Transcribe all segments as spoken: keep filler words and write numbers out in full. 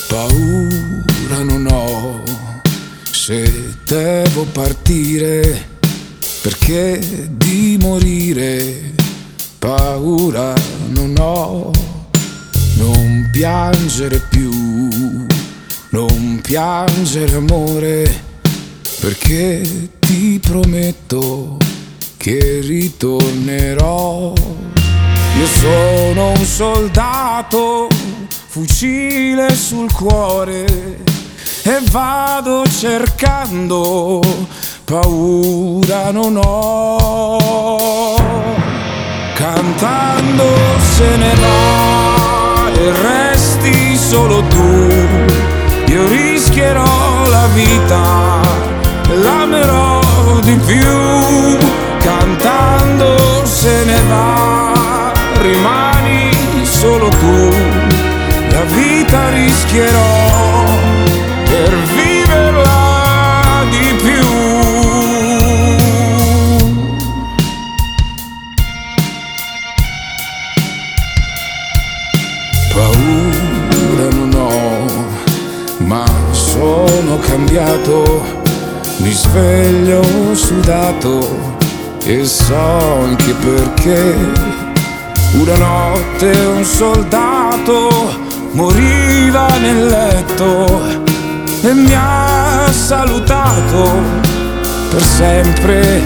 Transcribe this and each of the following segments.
Paura non ho se devo partire, perché di morire paura non ho. Non piangere più, non piangere amore, perché ti prometto che ritornerò. Io sono un soldato, fucile sul cuore, e vado cercando, paura non ho. Cantando se ne va e resti solo tu, io rischierò la vita e l'amerò di più. Cantando se ne va, rimani solo tu, la vita rischierò per viverla di più. Paura non ho, ma sono cambiato, mi sveglio sudato e so anche perché. Una notte un soldato moriva nel letto e mi ha salutato per sempre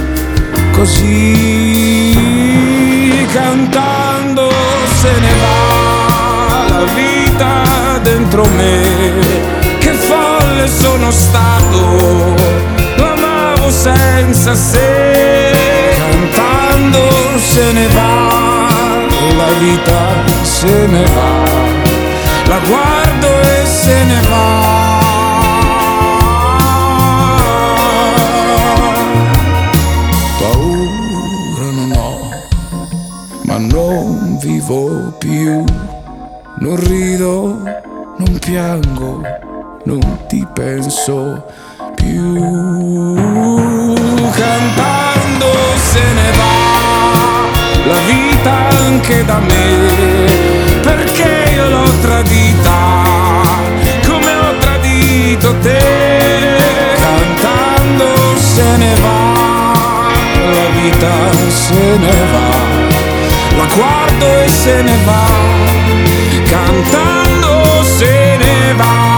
così. Cantando se ne va la vita dentro me, che folle sono stato, l'amavo senza se. Cantando se ne va la vita, se ne va, la guardo e se ne va. Paura non ho, ma non vivo più, non rido, non piango, non ti penso più. Cantando se ne va la vita anche da me, perché io l'ho tradita come ho tradito te. Cantando se ne va la vita, se ne va, la guardo e se ne va. Cantando se ne va.